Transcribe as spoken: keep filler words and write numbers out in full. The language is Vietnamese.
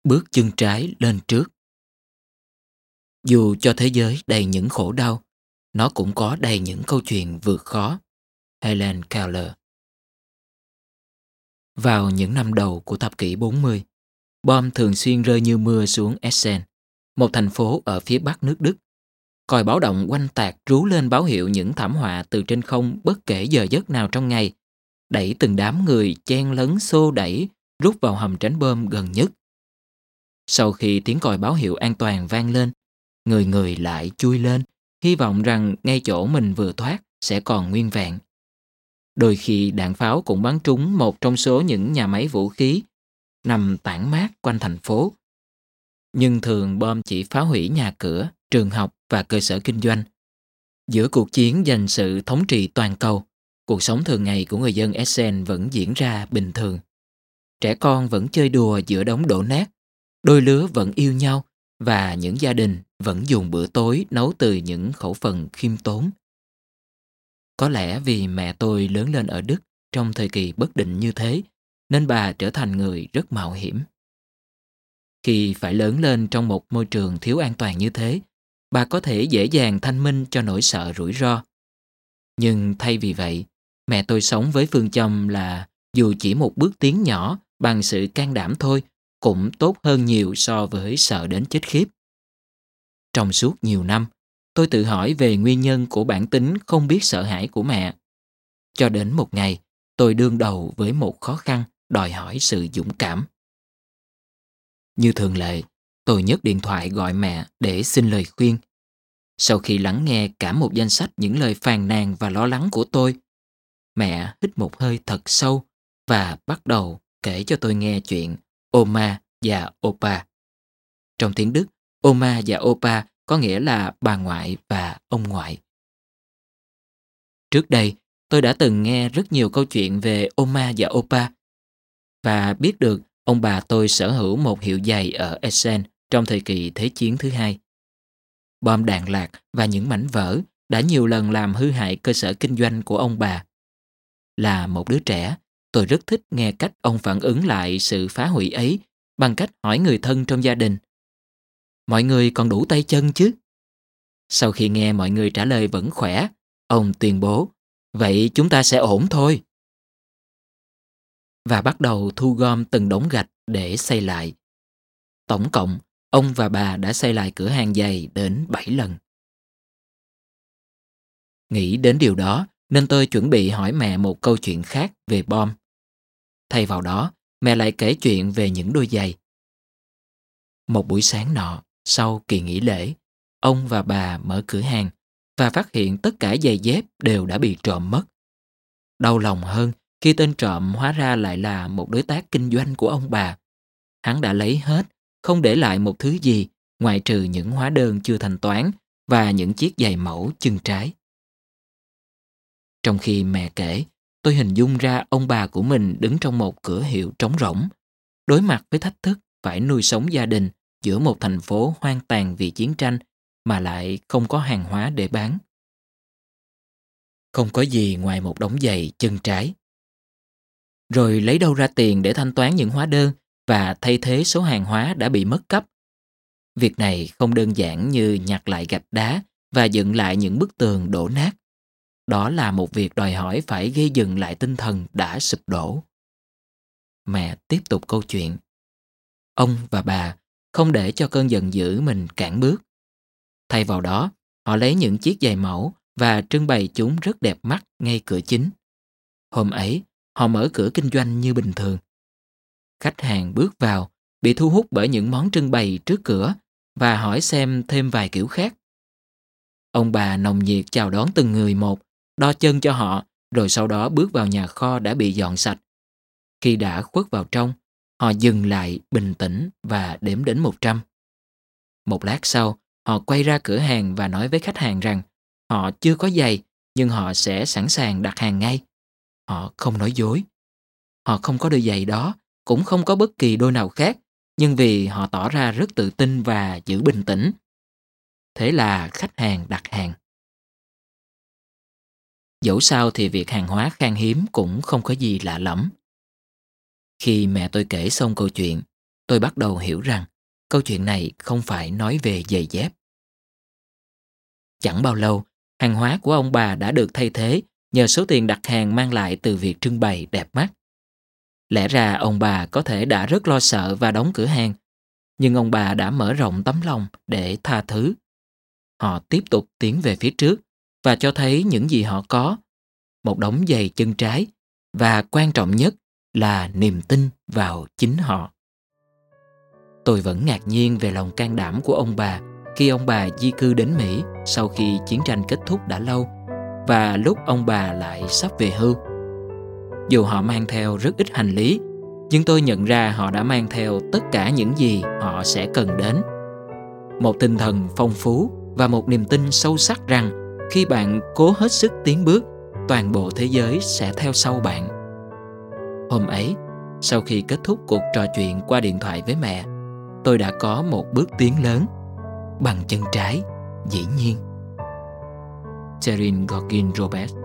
Bước chân trái lên trước. Dù cho thế giới đầy những khổ đau, nó cũng có đầy những câu chuyện vượt khó. Helen Keller. Vào những năm đầu của thập kỷ bốn mươi, bom thường xuyên rơi như mưa xuống Essen, một thành phố ở phía bắc nước Đức. Còi báo động oanh tạc rú lên báo hiệu những thảm họa từ trên không bất kể giờ giấc nào trong ngày, đẩy từng đám người chen lấn xô đẩy rút vào hầm tránh bom gần nhất. Sau khi tiếng còi báo hiệu an toàn vang lên, người người lại chui lên, hy vọng rằng ngay chỗ mình vừa thoát sẽ còn nguyên vẹn. Đôi khi đạn pháo cũng bắn trúng một trong số những nhà máy vũ khí nằm tản mát quanh thành phố. Nhưng thường bom chỉ phá hủy nhà cửa, trường học và cơ sở kinh doanh. Giữa cuộc chiến giành sự thống trị toàn cầu, cuộc sống thường ngày của người dân Essen vẫn diễn ra bình thường. Trẻ con vẫn chơi đùa giữa đống đổ nát, đôi lứa vẫn yêu nhau và những gia đình vẫn dùng bữa tối nấu từ những khẩu phần khiêm tốn. Có lẽ vì mẹ tôi lớn lên ở Đức trong thời kỳ bất định như thế, nên bà trở thành người rất mạo hiểm. Khi phải lớn lên trong một môi trường thiếu an toàn như thế, bà có thể dễ dàng thanh minh cho nỗi sợ rủi ro. Nhưng thay vì vậy, mẹ tôi sống với phương châm là dù chỉ một bước tiến nhỏ bằng sự can đảm thôi cũng tốt hơn nhiều so với sợ đến chết khiếp. Trong suốt nhiều năm, tôi tự hỏi về nguyên nhân của bản tính không biết sợ hãi của mẹ. Cho đến một ngày, tôi đương đầu với một khó khăn đòi hỏi sự dũng cảm. Như thường lệ, tôi nhấc điện thoại gọi mẹ để xin lời khuyên. Sau khi lắng nghe cả một danh sách những lời phàn nàn và lo lắng của tôi, mẹ hít một hơi thật sâu và bắt đầu kể cho tôi nghe chuyện Oma và Opa. Trong tiếng Đức, Oma và Opa có nghĩa là bà ngoại và ông ngoại. Trước đây, tôi đã từng nghe rất nhiều câu chuyện về Oma và Opa và biết được ông bà tôi sở hữu một hiệu giày ở Essen trong thời kỳ Thế chiến thứ hai. Bom đạn lạc và những mảnh vỡ đã nhiều lần làm hư hại cơ sở kinh doanh của ông bà. Là một đứa trẻ, tôi rất thích nghe cách ông phản ứng lại sự phá hủy ấy bằng cách hỏi người thân trong gia đình. Mọi người còn đủ tay chân chứ? Sau khi nghe mọi người trả lời vẫn khỏe, ông tuyên bố, vậy chúng ta sẽ ổn thôi. Và bắt đầu thu gom từng đống gạch để xây lại. Tổng cộng, ông và bà đã xây lại cửa hàng giày đến bảy lần. Nghĩ đến điều đó nên tôi chuẩn bị hỏi mẹ một câu chuyện khác về bom. Thay vào đó, mẹ lại kể chuyện về những đôi giày. Một buổi sáng nọ, sau kỳ nghỉ lễ, ông và bà mở cửa hàng và phát hiện tất cả giày dép đều đã bị trộm mất. Đau lòng hơn khi tên trộm hóa ra lại là một đối tác kinh doanh của ông bà. Hắn đã lấy hết, không để lại một thứ gì ngoại trừ những hóa đơn chưa thanh toán và những chiếc giày mẫu chân trái. Trong khi mẹ kể, tôi hình dung ra ông bà của mình đứng trong một cửa hiệu trống rỗng, đối mặt với thách thức phải nuôi sống gia đình giữa một thành phố hoang tàn vì chiến tranh mà lại không có hàng hóa để bán. Không có gì ngoài một đống giày chân trái. Rồi lấy đâu ra tiền để thanh toán những hóa đơn và thay thế số hàng hóa đã bị mất cắp? Việc này không đơn giản như nhặt lại gạch đá và dựng lại những bức tường đổ nát. Đó là một việc đòi hỏi phải gây dựng lại tinh thần đã sụp đổ. Mẹ tiếp tục câu chuyện. Ông và bà không để cho cơn giận dữ mình cản bước. Thay vào đó, họ lấy những chiếc giày mẫu và trưng bày chúng rất đẹp mắt ngay cửa chính. Hôm ấy, họ mở cửa kinh doanh như bình thường. Khách hàng bước vào, bị thu hút bởi những món trưng bày trước cửa và hỏi xem thêm vài kiểu khác. Ông bà nồng nhiệt chào đón từng người một, đo chân cho họ, rồi sau đó bước vào nhà kho đã bị dọn sạch. Khi đã khuất vào trong, họ dừng lại bình tĩnh và đếm đến một trăm. Một lát sau, họ quay ra cửa hàng và nói với khách hàng rằng họ chưa có giày, nhưng họ sẽ sẵn sàng đặt hàng ngay. Họ không nói dối. Họ không có đôi giày đó, cũng không có bất kỳ đôi nào khác, nhưng vì họ tỏ ra rất tự tin và giữ bình tĩnh. Thế là khách hàng đặt hàng. Dẫu sao thì việc hàng hóa khan hiếm cũng không có gì lạ lẫm. Khi mẹ tôi kể xong câu chuyện, tôi bắt đầu hiểu rằng câu chuyện này không phải nói về giày dép. Chẳng bao lâu, hàng hóa của ông bà đã được thay thế nhờ số tiền đặt hàng mang lại từ việc trưng bày đẹp mắt. Lẽ ra ông bà có thể đã rất lo sợ và đóng cửa hàng, nhưng ông bà đã mở rộng tấm lòng để tha thứ. Họ tiếp tục tiến về phía trước và cho thấy những gì họ có, một đống giày chân trái và quan trọng nhất là niềm tin vào chính họ. Tôi vẫn ngạc nhiên về lòng can đảm của ông bà khi ông bà di cư đến Mỹ sau khi chiến tranh kết thúc đã lâu và lúc ông bà lại sắp về hưu. Dù họ mang theo rất ít hành lý, nhưng tôi nhận ra họ đã mang theo tất cả những gì họ sẽ cần đến. Một tinh thần phong phú và một niềm tin sâu sắc rằng khi bạn cố hết sức tiến bước, toàn bộ thế giới sẽ theo sau bạn. Hôm ấy, sau khi kết thúc cuộc trò chuyện qua điện thoại với mẹ, tôi đã có một bước tiến lớn, bằng chân trái, dĩ nhiên. Cheryl Gorkin Roberts.